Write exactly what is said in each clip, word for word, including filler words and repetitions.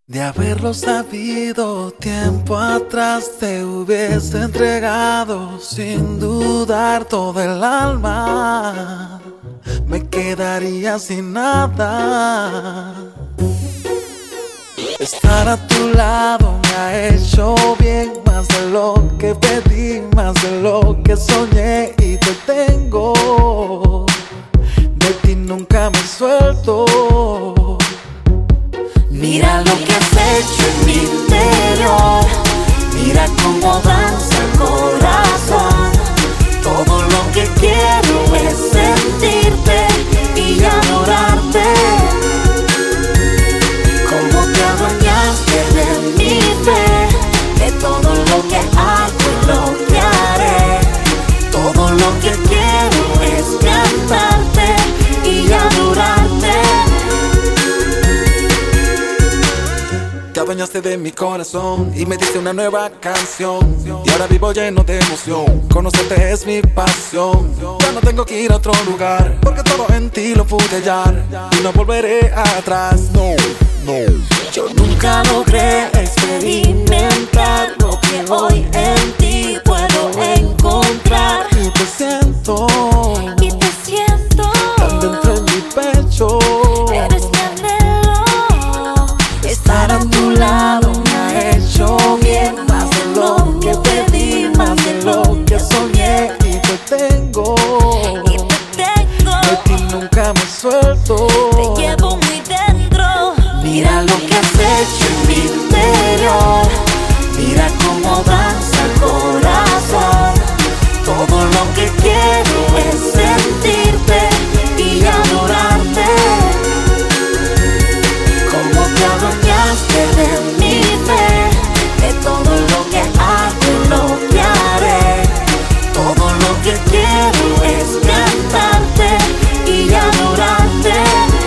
De haberlo sabido tiempo atrás te hubiese entregado sin dudar todo el alma. Me quedaría sin nada. Estar a tu lado me ha hecho bien, más de lo que pedí, más de lo que soñé y te tengo. De ti nunca me suelto. Mira lo que has hecho en mi interior. Mira cómo danza el corazón. Todo lo que quiero es sentirte y adorarte. Cómo te adueñaste de mi fe, de todo lo que hago y lo que haré. Todo lo que quiero es cantarte y adorarte. Te adueñaste de mi corazón y me diste una nueva canción. Y ahora vivo lleno de emoción. Conocerte es mi pasión. Ya no tengo que ir a otro lugar, porque todo en ti lo pude hallar. Y no volveré atrás, no, no. Yo nunca logré experimentar lo que hoy en ti puedo encontrar. Y te siento, Y te siento tan dentro de mi pecho. Eres mi anhelo. Estar a tu lado me ha hecho bien, más de lo que pedí, más de lo que soñé. Y te tengo, Y te tengo, de ti nunca me suelto. te llevo muy dentro. Mira lo que has hecho en mi interior. Mira cómo danza el corazón. Todo lo que quiero es sentirte y adorarte. Cómo te adueñaste de mi fe, de todo lo que hago y lo que haré. Todo lo que quiero es cantarte y adorarte.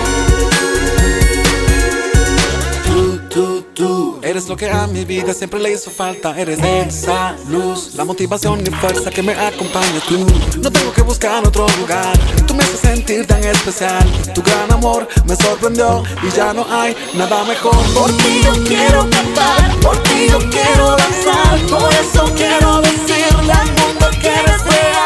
Tú, tú, tú, eres lo que a mi vida siempre le hizo falta. Eres esa luz, la motivación y fuerza que me acompaña. Tú, no tengo que buscar otro lugar. Tú me haces sentir tan especial. Tu gran amor me sorprendió y ya no hay nada mejor. Por ti yo quiero cantar, por ti yo quiero danzar. Por eso quiero decirle al mundo que eres real.